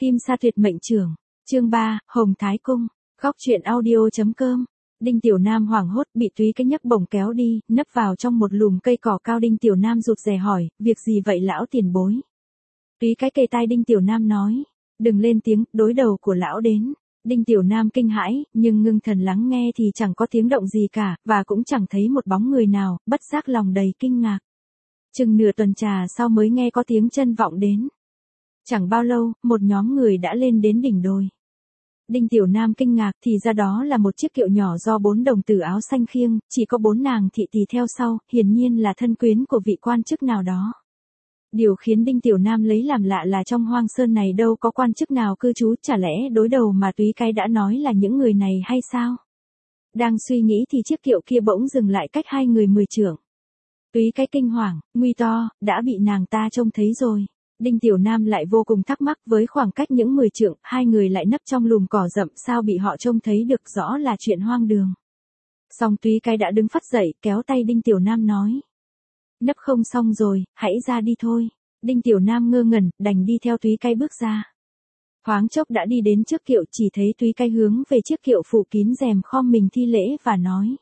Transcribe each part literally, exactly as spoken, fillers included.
Kim Sa tuyệt mệnh trưởng, chương ba, Hồng Thái Cung, góc truyện audio.com. Đinh Tiểu Nam hoảng hốt bị Túy Cái nhấc bổng kéo đi, nấp vào trong một lùm cây cỏ cao. Đinh Tiểu Nam rụt rè hỏi, việc gì vậy lão tiền bối? Túy Cái kề tai Đinh Tiểu Nam nói, đừng lên tiếng, đối đầu của lão đến. Đinh Tiểu Nam kinh hãi, nhưng ngưng thần lắng nghe thì chẳng có tiếng động gì cả, và cũng chẳng thấy một bóng người nào, bất giác lòng đầy kinh ngạc. Chừng nửa tuần trà sau mới nghe có tiếng chân vọng đến. Chẳng bao lâu, một nhóm người đã lên đến đỉnh đồi. Đinh Tiểu Nam kinh ngạc thì ra đó là một chiếc kiệu nhỏ do bốn đồng tử áo xanh khiêng, chỉ có bốn nàng thị tỳ theo sau, hiển nhiên là thân quyến của vị quan chức nào đó. Điều khiến Đinh Tiểu Nam lấy làm lạ là trong Hoang Sơn này đâu có quan chức nào cư trú, chả lẽ đối đầu mà Túy Cái đã nói là những người này hay sao? Đang suy nghĩ thì chiếc kiệu kia bỗng dừng lại cách hai người mười trượng. Túy Cái kinh hoàng, nguy to, đã bị nàng ta trông thấy rồi. Đinh Tiểu Nam lại vô cùng thắc mắc với khoảng cách những mười trượng, hai người lại nấp trong lùm cỏ rậm, sao bị họ trông thấy được, rõ là chuyện hoang đường. Song Túy Cái đã đứng phắt dậy, kéo tay Đinh Tiểu Nam nói. Nấp không xong rồi, hãy ra đi thôi. Đinh Tiểu Nam ngơ ngẩn, đành đi theo Túy Cái bước ra. Thoáng chốc đã đi đến trước kiệu, chỉ thấy Túy Cái hướng về chiếc kiệu phủ kín rèm khom mình thi lễ và nói.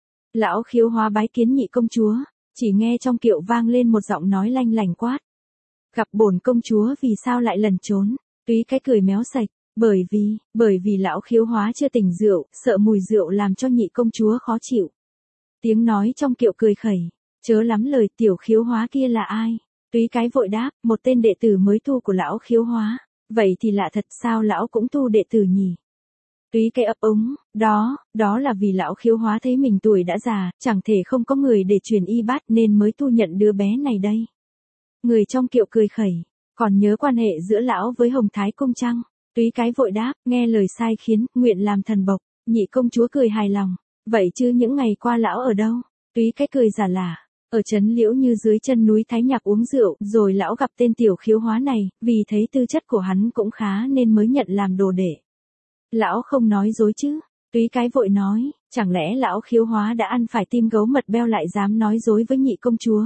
Lão Khiếu Hóa bái kiến nhị công chúa. Chỉ nghe trong kiệu vang lên một giọng nói lanh lành quát. Gặp bổn công chúa vì sao lại lẩn trốn? Túy Cái cười méo sạch, bởi vì, bởi vì lão Khiếu Hóa chưa tỉnh rượu, sợ mùi rượu làm cho nhị công chúa khó chịu. Tiếng nói trong kiệu cười khẩy, chớ lắm lời, tiểu Khiếu Hóa kia là ai? Túy Cái vội đáp, một tên đệ tử mới tu của lão Khiếu Hóa. Vậy thì lạ thật, sao lão cũng tu đệ tử nhỉ? Túy Cái ấp úng, đó, đó là vì lão Khiếu Hóa thấy mình tuổi đã già, chẳng thể không có người để truyền y bát nên mới tu nhận đứa bé này đây. Người trong kiệu cười khẩy, còn nhớ quan hệ giữa lão với Hồng Thái Cung chăng? Túy Cái vội đáp, nghe lời sai khiến, nguyện làm thần bộc. Nhị công chúa cười hài lòng, vậy chứ những ngày qua lão ở đâu? Túy Cái cười giả lả, ở trấn Liễu Như dưới chân núi Thái Nhạc uống rượu, rồi lão gặp tên tiểu Khiếu Hóa này, vì thấy tư chất của hắn cũng khá nên mới nhận làm đồ đệ. Lão không nói dối chứ? Túy Cái vội nói, chẳng lẽ lão Khiếu Hóa đã ăn phải tim gấu mật beo lại dám nói dối với nhị công chúa?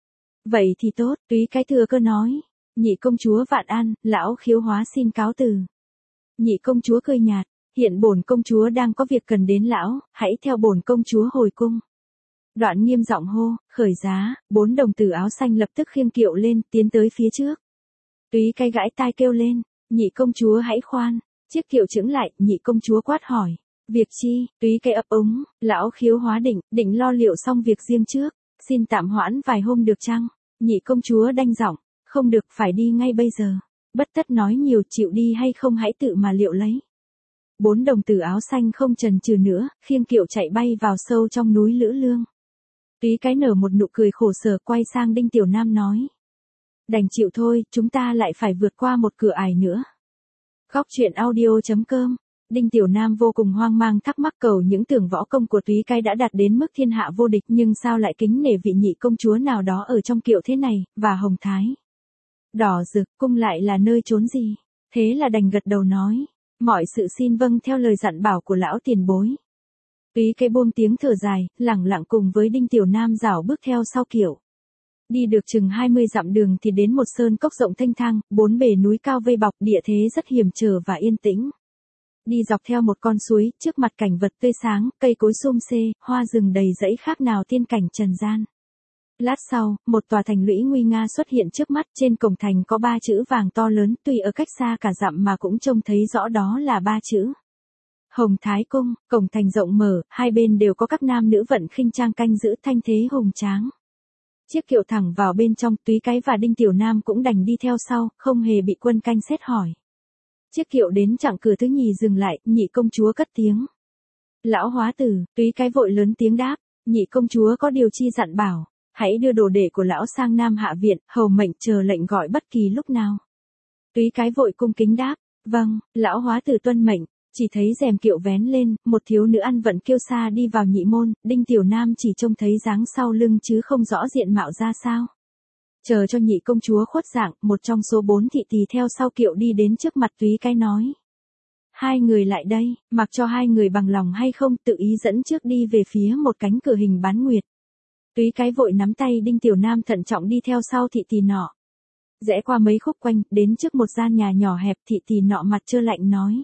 Vậy thì tốt, Túy Cái thừa cơ nói. Nhị công chúa vạn an, lão Khiếu Hóa xin cáo từ. Nhị công chúa cười nhạt, hiện bổn công chúa đang có việc cần đến lão, hãy theo bổn công chúa hồi cung. Đoạn nghiêm giọng hô, khởi giá, bốn đồng tử áo xanh lập tức khiêng kiệu lên, tiến tới phía trước. Túy Cái gãi tai kêu lên, nhị công chúa hãy khoan. Chiếc kiệu chững lại, nhị công chúa quát hỏi. Việc chi? Túy Cái ấp úng, lão Khiếu Hóa định, định lo liệu xong việc riêng trước. Xin tạm hoãn vài hôm được chăng? Nhị công chúa đanh giọng, không được, phải đi ngay bây giờ. Bất tất nói nhiều, chịu đi hay không hãy tự mà liệu lấy. Bốn đồng tử áo xanh không chần chừ nữa, khiêng kiệu chạy bay vào sâu trong núi Lữ Lương. Túy Cái nở một nụ cười khổ sở, quay sang Đinh Tiểu Nam nói. Đành chịu thôi, chúng ta lại phải vượt qua một cửa ải nữa. Góc truyện audio.com. Đinh Tiểu Nam vô cùng hoang mang thắc mắc, cầu những tưởng võ công của Túy Cái đã đạt đến mức thiên hạ vô địch, nhưng sao lại kính nể vị nhị công chúa nào đó ở trong kiệu thế này, và Hồng Thái Đỏ Rực Cung lại là nơi trốn gì? Thế là đành gật đầu nói, mọi sự xin vâng theo lời dặn bảo của lão tiền bối. Túy Cái buông tiếng thở dài, lẳng lặng cùng với Đinh Tiểu Nam rảo bước theo sau kiệu. Đi được chừng hai mươi dặm đường thì đến một sơn cốc rộng thênh thang, bốn bề núi cao vây bọc, địa thế rất hiểm trở và yên tĩnh. Đi dọc theo một con suối, trước mặt cảnh vật tươi sáng, cây cối xum xê, hoa rừng đầy rẫy khác nào tiên cảnh trần gian. Lát sau, một tòa thành lũy nguy nga xuất hiện trước mắt, trên cổng thành có ba chữ vàng to lớn, tuy ở cách xa cả dặm mà cũng trông thấy rõ đó là ba chữ Hồng Thái Cung. Cổng thành rộng mở, hai bên đều có các nam nữ vận khinh trang canh giữ, thanh thế hùng tráng. Chiếc kiệu thẳng vào bên trong, Túy Cái và Đinh Tiểu Nam cũng đành đi theo sau, không hề bị quân canh xét hỏi. Chiếc kiệu đến chặng cửa thứ nhì dừng lại, nhị công chúa cất tiếng. Lão Hóa Tử. Túy Cái vội lớn tiếng đáp, nhị công chúa có điều chi dặn bảo, hãy đưa đồ đệ của lão sang Nam Hạ Viện, hầu mệnh chờ lệnh gọi bất kỳ lúc nào. Túy Cái vội cung kính đáp, vâng, lão Hóa Tử tuân mệnh. Chỉ thấy rèm kiệu vén lên, một thiếu nữ ăn vận kiêu sa đi vào nhị môn, Đinh Tiểu Nam chỉ trông thấy dáng sau lưng chứ không rõ diện mạo ra sao. Chờ cho nhị công chúa khuất dạng, một trong số bốn thị tỳ theo sau kiệu đi đến trước mặt Túy Cái nói. Hai người lại đây, mặc cho hai người bằng lòng hay không, tự ý dẫn trước đi về phía một cánh cửa hình bán nguyệt. Túy Cái vội nắm tay Đinh Tiểu Nam thận trọng đi theo sau thị tỳ nọ. Rẽ qua mấy khúc quanh, đến trước một gian nhà nhỏ hẹp, thị tỷ nọ mặt trơ lạnh nói.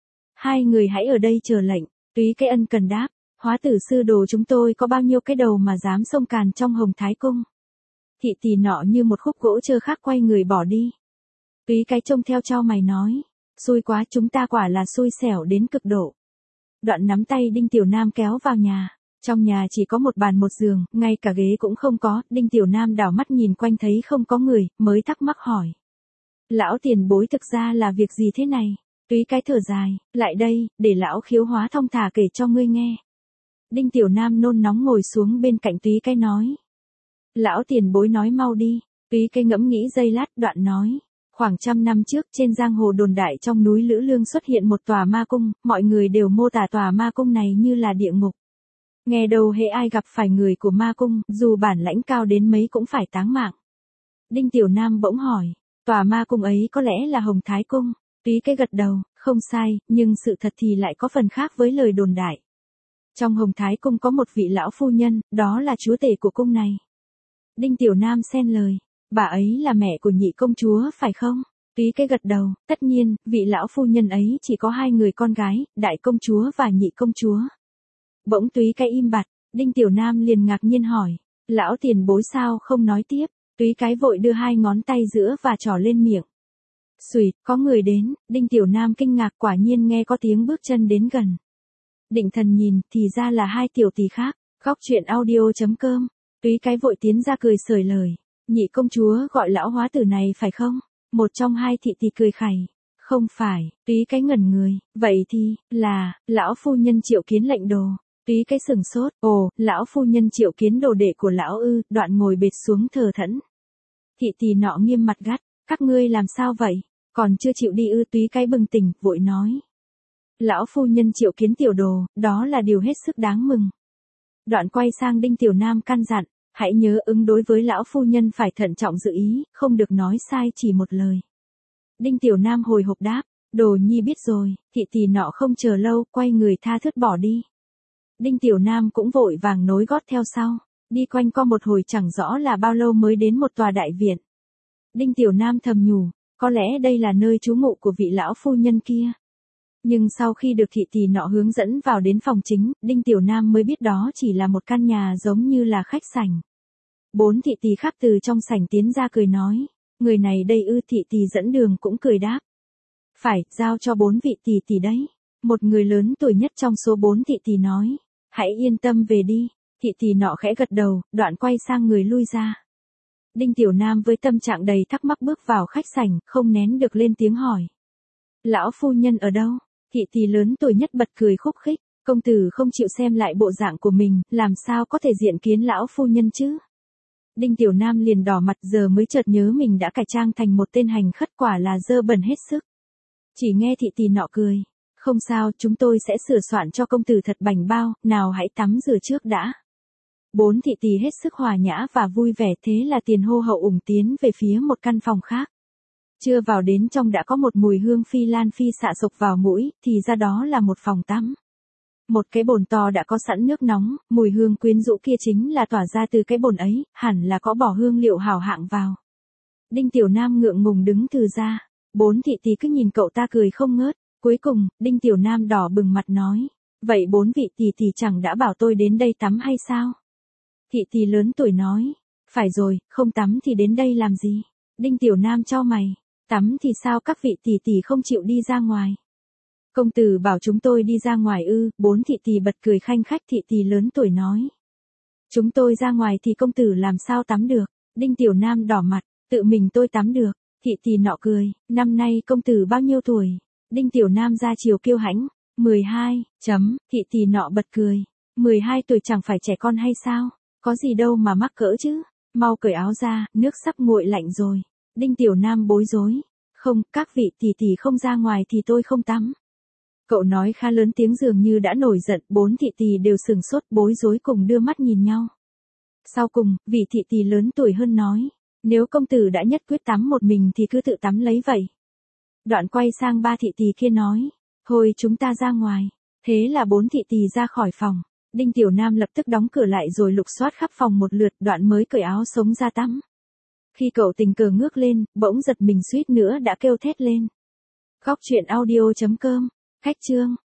Hai người hãy ở đây chờ lệnh, túy cái ân cần đáp. Hóa tử sư đồ chúng tôi có bao nhiêu cái đầu mà dám xông càn trong Hồng Thái Cung. Thị tỷ nọ như một khúc gỗ trơ khác quay người bỏ đi. Túy cái trông theo chau mày nói. Xui quá, chúng ta quả là xui xẻo đến cực độ. Đoạn nắm tay Đinh Tiểu Nam kéo vào nhà. Trong nhà chỉ có một bàn một giường, ngay cả ghế cũng không có. Đinh Tiểu Nam đảo mắt nhìn quanh thấy không có người, mới thắc mắc hỏi. Lão tiền bối thực ra là việc gì thế này? Túy cái thở dài, lại đây, để lão khiếu hóa thông thả kể cho ngươi nghe. Đinh Tiểu Nam nôn nóng ngồi xuống bên cạnh túy cái nói. Lão tiền bối nói mau đi. Túy cái ngẫm nghĩ giây lát, đoạn nói. Khoảng trăm năm trước trên giang hồ đồn đại trong núi Lữ Lương xuất hiện một tòa ma cung, mọi người đều mô tả tòa ma cung này như là địa ngục. Nghe đầu hễ ai gặp phải người của ma cung, dù bản lãnh cao đến mấy cũng phải táng mạng. Đinh Tiểu Nam bỗng hỏi, tòa ma cung ấy có lẽ là Hồng Thái Cung? Túy cái gật đầu, không sai, nhưng sự thật thì lại có phần khác với lời đồn đại. Trong Hồng Thái Cung có một vị lão phu nhân, đó là chúa tể của cung này. Đinh Tiểu Nam xen lời, bà ấy là mẹ của nhị công chúa phải không? Túy cái gật đầu, tất nhiên, vị lão phu nhân ấy chỉ có hai người con gái, đại công chúa và nhị công chúa. Bỗng Túy cái im bặt, Đinh Tiểu Nam liền ngạc nhiên hỏi, lão tiền bối sao không nói tiếp? Túy cái vội đưa hai ngón tay giữa và trỏ lên miệng. Xùi, có người đến. Đinh Tiểu Nam kinh ngạc, quả nhiên nghe có tiếng bước chân đến gần. Định thần nhìn, thì ra là hai tiểu tỷ khác. Góc truyện audio chấm com. Túy cái vội tiến ra cười sởi lời. Nhị công chúa gọi lão hóa tử này phải không? Một trong hai thị tỷ cười khẩy. Không phải. Túy cái ngẩn người. Vậy thì, là, lão phu nhân Triệu Kiến lệnh đồ. Túy cái sừng sốt. Ồ, lão phu nhân Triệu Kiến đồ đệ của lão ư. Đoạn ngồi bệt xuống thờ thẫn. Thị tỷ nọ nghiêm mặt gắt. Các ngươi làm sao vậy? Còn chưa chịu đi ư? Túy cái bừng tỉnh, vội nói. Lão phu nhân Triệu Kiến tiểu đồ, đó là điều hết sức đáng mừng. Đoạn quay sang Đinh Tiểu Nam căn dặn, hãy nhớ ứng đối với lão phu nhân phải thận trọng dự ý, không được nói sai chỉ một lời. Đinh Tiểu Nam hồi hộp đáp, đồ nhi biết rồi. Thị tỷ nọ không chờ lâu, quay người tha thướt bỏ đi. Đinh Tiểu Nam cũng vội vàng nối gót theo sau, đi quanh co một hồi chẳng rõ là bao lâu mới đến một tòa đại viện. Đinh Tiểu Nam thầm nhủ, có lẽ đây là nơi trú ngụ của vị lão phu nhân kia. Nhưng sau khi được thị tỷ nọ hướng dẫn vào đến phòng chính, Đinh Tiểu Nam mới biết đó chỉ là một căn nhà giống như là khách sảnh. Bốn thị tỷ khác từ trong sảnh tiến ra cười nói, người này đây ư? Thị tỷ dẫn đường cũng cười đáp. Phải, giao cho bốn vị tỷ tỷ đấy. Một người lớn tuổi nhất trong số bốn thị tỷ nói, hãy yên tâm về đi. Thị tỷ nọ khẽ gật đầu, đoạn quay sang người lui ra. Đinh Tiểu Nam với tâm trạng đầy thắc mắc bước vào khách sảnh, không nén được lên tiếng hỏi. Lão phu nhân ở đâu? Thị tỷ lớn tuổi nhất bật cười khúc khích, công tử không chịu xem lại bộ dạng của mình, làm sao có thể diện kiến lão phu nhân chứ? Đinh Tiểu Nam liền đỏ mặt, giờ mới chợt nhớ mình đã cải trang thành một tên hành khất, quả là dơ bẩn hết sức. Chỉ nghe thị tỷ nọ cười, không sao, chúng tôi sẽ sửa soạn cho công tử thật bảnh bao, nào hãy tắm rửa trước đã. Bốn thị tỷ hết sức hòa nhã và vui vẻ, thế là tiền hô hậu ủng tiến về phía một căn phòng khác. Chưa vào đến trong đã có một mùi hương phi lan phi xạ sộc vào mũi, thì ra đó là một phòng tắm. Một cái bồn to đã có sẵn nước nóng, mùi hương quyến rũ kia chính là tỏa ra từ cái bồn ấy, hẳn là có bỏ hương liệu hảo hạng vào. Đinh Tiểu Nam ngượng ngùng đứng từ ra, bốn thị tỷ cứ nhìn cậu ta cười không ngớt, cuối cùng, Đinh Tiểu Nam đỏ bừng mặt nói, vậy bốn vị tỷ tỷ chẳng đã bảo tôi đến đây tắm hay sao? Thị tỷ lớn tuổi nói, phải rồi, không tắm thì đến đây làm gì? Đinh Tiểu Nam chau mày, tắm thì sao các vị tỷ tỷ không chịu đi ra ngoài? Công tử bảo chúng tôi đi ra ngoài ư? Bốn thị tỷ bật cười khanh khách. Thị tỷ lớn tuổi nói, chúng tôi ra ngoài thì công tử làm sao tắm được? Đinh Tiểu Nam đỏ mặt, tự mình tôi tắm được. Thị tỷ nọ cười, năm nay công tử bao nhiêu tuổi? Đinh Tiểu Nam ra chiều kiêu hãnh, mười hai, chấm, thị tỷ nọ bật cười, mười hai tuổi chẳng phải trẻ con hay sao? Có gì đâu mà mắc cỡ chứ? Mau cởi áo ra, nước sắp nguội lạnh rồi. Đinh Tiểu Nam bối rối, không, các vị tỷ tỷ không ra ngoài thì tôi không tắm. Cậu nói khá lớn tiếng dường như đã nổi giận, bốn thị tỷ đều sừng sốt bối rối cùng đưa mắt nhìn nhau. Sau cùng, vị thị tỷ lớn tuổi hơn nói, nếu công tử đã nhất quyết tắm một mình thì cứ tự tắm lấy vậy. Đoạn quay sang ba thị tỷ kia nói, thôi chúng ta ra ngoài. Thế là bốn thị tỷ ra khỏi phòng. Đinh Tiểu Nam lập tức đóng cửa lại rồi lục soát khắp phòng một lượt, đoạn mới cởi áo sống ra tắm. Khi cậu tình cờ ngước lên, bỗng giật mình suýt nữa đã kêu thét lên. Khóc chuyện audio chấm com. Khách chương.